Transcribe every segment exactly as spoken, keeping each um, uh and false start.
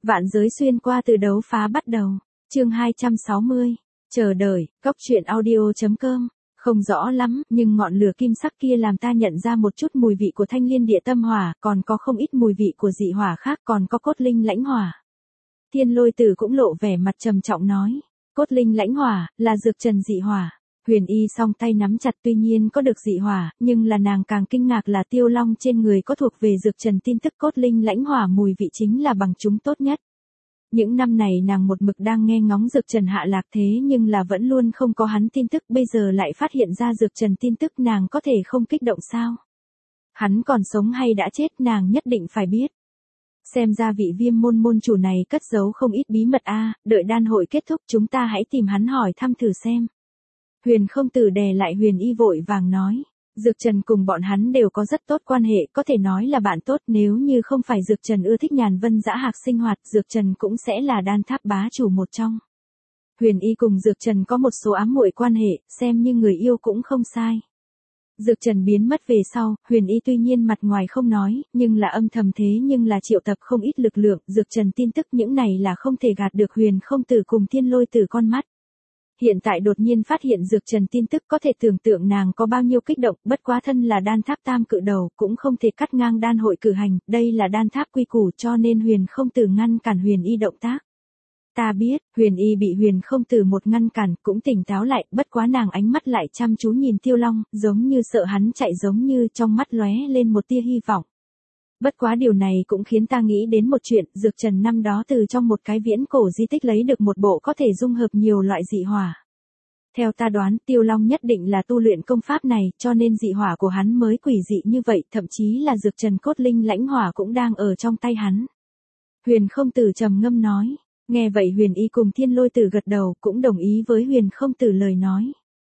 Vạn giới xuyên qua từ đấu phá bắt đầu. Chương hai trăm sáu mươi. Chờ đợi, góc truyện audio chấm com. Không rõ lắm, nhưng ngọn lửa kim sắc kia làm ta nhận ra một chút mùi vị của thanh liên địa tâm hỏa, còn có không ít mùi vị của dị hỏa khác, còn có cốt linh lãnh hỏa. Thiên Lôi Tử cũng lộ vẻ mặt trầm trọng nói, cốt linh lãnh hỏa, là dược trần dị hỏa. Huyền Y song tay nắm chặt, tuy nhiên có được dị hỏa, nhưng là nàng càng kinh ngạc là Tiêu Long trên người có thuộc về dược trần tin tức cốt linh lãnh hỏa, mùi vị chính là bằng chúng tốt nhất. Những năm này nàng một mực đang nghe ngóng dược trần hạ lạc thế nhưng là vẫn luôn không có hắn tin tức, bây giờ lại phát hiện ra dược trần tin tức, nàng có thể không kích động sao? Hắn còn sống hay đã chết nàng nhất định phải biết. Xem ra vị Viêm môn môn chủ này cất giấu không ít bí mật a, đợi đan hội kết thúc chúng ta hãy tìm hắn hỏi thăm thử xem. Huyền Không Tử đè lại Huyền Y vội vàng nói, Dược Trần cùng bọn hắn đều có rất tốt quan hệ, có thể nói là bạn tốt, nếu như không phải Dược Trần ưa thích nhàn vân dã hạc sinh hoạt, Dược Trần cũng sẽ là đan tháp bá chủ một trong. Huyền Y cùng Dược Trần có một số ám muội quan hệ, xem như người yêu cũng không sai. Dược Trần biến mất về sau, Huyền Y tuy nhiên mặt ngoài không nói, nhưng là âm thầm thế nhưng là triệu tập không ít lực lượng, Dược Trần tin tức những này là không thể gạt được Huyền Không Tử cùng Thiên Lôi Tử con mắt. Hiện tại đột nhiên phát hiện Dược Trần tin tức, có thể tưởng tượng nàng có bao nhiêu kích động, bất quá thân là đan tháp tam cự đầu, cũng không thể cắt ngang đan hội cử hành, đây là đan tháp quy củ, cho nên Huyền Không Tử ngăn cản Huyền Y động tác. Ta biết, Huyền Y bị Huyền Không Tử một ngăn cản, cũng tỉnh táo lại, bất quá nàng ánh mắt lại chăm chú nhìn Tiêu Long, giống như sợ hắn chạy, giống như trong mắt lóe lên một tia hy vọng. Bất quá điều này cũng khiến ta nghĩ đến một chuyện, Dược Trần năm đó từ trong một cái viễn cổ di tích lấy được một bộ có thể dung hợp nhiều loại dị hỏa. Theo ta đoán, Tiêu Long nhất định là tu luyện công pháp này, cho nên dị hỏa của hắn mới quỷ dị như vậy, thậm chí là Dược Trần cốt linh lãnh hỏa cũng đang ở trong tay hắn. Huyền Không Tử trầm ngâm nói, nghe vậy Huyền Y cùng Thiên Lôi Tử gật đầu, cũng đồng ý với Huyền Không Tử lời nói.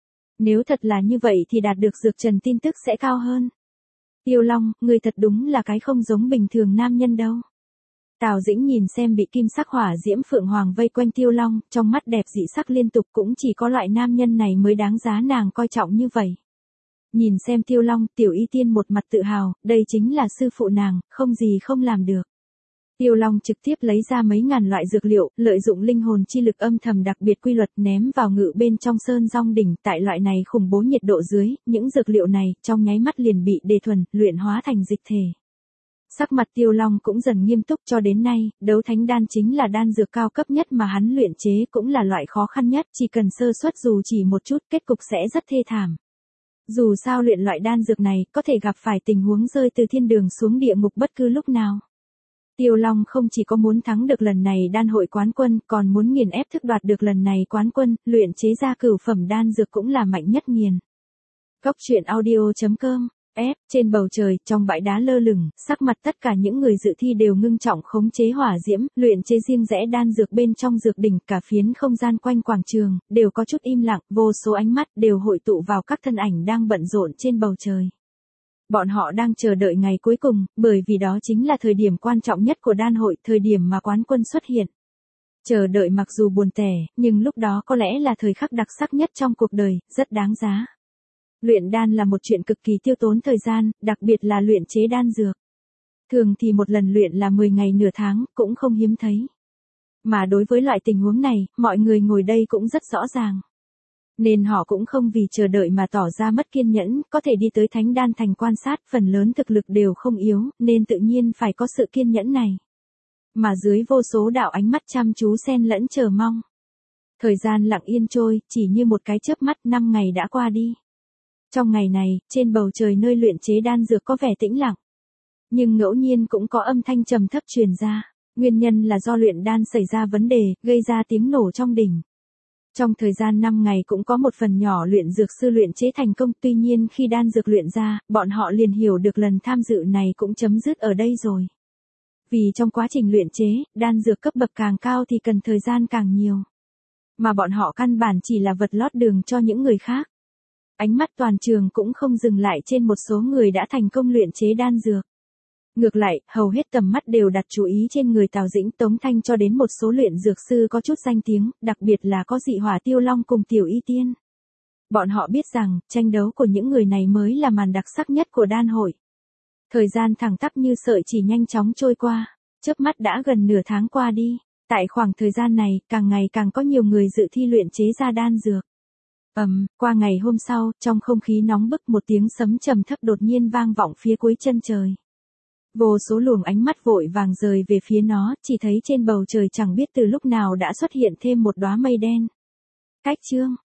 Nếu thật là như vậy thì đạt được Dược Trần tin tức sẽ cao hơn. Tiêu Long, người thật đúng là cái không giống bình thường nam nhân đâu. Tào Dĩnh nhìn xem bị kim sắc hỏa diễm phượng hoàng vây quanh Tiêu Long, trong mắt đẹp dị sắc liên tục, cũng chỉ có loại nam nhân này mới đáng giá nàng coi trọng như vậy. Nhìn xem Tiêu Long, Tiểu Y Tiên một mặt tự hào, đây chính là sư phụ nàng, không gì không làm được. Tiêu Long trực tiếp lấy ra mấy ngàn loại dược liệu, lợi dụng linh hồn chi lực âm thầm đặc biệt quy luật ném vào ngự bên trong sơn rong đỉnh, tại loại này khủng bố nhiệt độ dưới, những dược liệu này trong nháy mắt liền bị đề thuần, luyện hóa thành dịch thể. Sắc mặt Tiêu Long cũng dần nghiêm túc, cho đến nay, đấu thánh đan chính là đan dược cao cấp nhất mà hắn luyện chế, cũng là loại khó khăn nhất, chỉ cần sơ suất dù chỉ một chút, kết cục sẽ rất thê thảm. Dù sao luyện loại đan dược này, có thể gặp phải tình huống rơi từ thiên đường xuống địa ngục bất cứ lúc nào. Tiêu Long không chỉ có muốn thắng được lần này đan hội quán quân, còn muốn nghiền ép thức đoạt được lần này quán quân, luyện chế ra cửu phẩm đan dược cũng là mạnh nhất nghiền. Góc truyện audio chấm com. Ép, trên bầu trời, trong bãi đá lơ lửng, sắc mặt tất cả những người dự thi đều ngưng trọng, khống chế hỏa diễm, luyện chế riêng rẽ đan dược bên trong dược đỉnh, cả phiến không gian quanh quảng trường, đều có chút im lặng, vô số ánh mắt đều hội tụ vào các thân ảnh đang bận rộn trên bầu trời. Bọn họ đang chờ đợi ngày cuối cùng, bởi vì đó chính là thời điểm quan trọng nhất của đan hội, thời điểm mà quán quân xuất hiện. Chờ đợi mặc dù buồn tẻ, nhưng lúc đó có lẽ là thời khắc đặc sắc nhất trong cuộc đời, rất đáng giá. Luyện đan là một chuyện cực kỳ tiêu tốn thời gian, đặc biệt là luyện chế đan dược. Thường thì một lần luyện là mười ngày nửa tháng, cũng không hiếm thấy. Mà đối với loại tình huống này, mọi người ngồi đây cũng rất rõ ràng. Nên họ cũng không vì chờ đợi mà tỏ ra mất kiên nhẫn, có thể đi tới Thánh Đan Thành quan sát, phần lớn thực lực đều không yếu, nên tự nhiên phải có sự kiên nhẫn này. Mà dưới vô số đạo ánh mắt chăm chú xen lẫn chờ mong. Thời gian lặng yên trôi, chỉ như một cái chớp mắt, năm ngày đã qua đi. Trong ngày này, trên bầu trời nơi luyện chế đan dược có vẻ tĩnh lặng. Nhưng ngẫu nhiên cũng có âm thanh trầm thấp truyền ra, nguyên nhân là do luyện đan xảy ra vấn đề, gây ra tiếng nổ trong đỉnh. Trong thời gian năm ngày cũng có một phần nhỏ luyện dược sư luyện chế thành công, tuy nhiên khi đan dược luyện ra, bọn họ liền hiểu được lần tham dự này cũng chấm dứt ở đây rồi. Vì trong quá trình luyện chế, đan dược cấp bậc càng cao thì cần thời gian càng nhiều. Mà bọn họ căn bản chỉ là vật lót đường cho những người khác. Ánh mắt toàn trường cũng không dừng lại trên một số người đã thành công luyện chế đan dược. Ngược lại, hầu hết tầm mắt đều đặt chú ý trên người Tào Dĩnh, Tống Thanh cho đến một số luyện dược sư có chút danh tiếng, đặc biệt là có dị hỏa Tiêu Long cùng Tiểu Y Tiên. Bọn họ biết rằng, tranh đấu của những người này mới là màn đặc sắc nhất của đan hội. Thời gian thẳng tắp như sợi chỉ nhanh chóng trôi qua. Chớp mắt đã gần nửa tháng qua đi, tại khoảng thời gian này, càng ngày càng có nhiều người dự thi luyện chế ra đan dược. Ầm, qua ngày hôm sau, trong không khí nóng bức một tiếng sấm trầm thấp đột nhiên vang vọng phía cuối chân trời. Vô số luồng ánh mắt vội vàng rời về phía nó, chỉ thấy trên bầu trời chẳng biết từ lúc nào đã xuất hiện thêm một đóa mây đen. Cách chương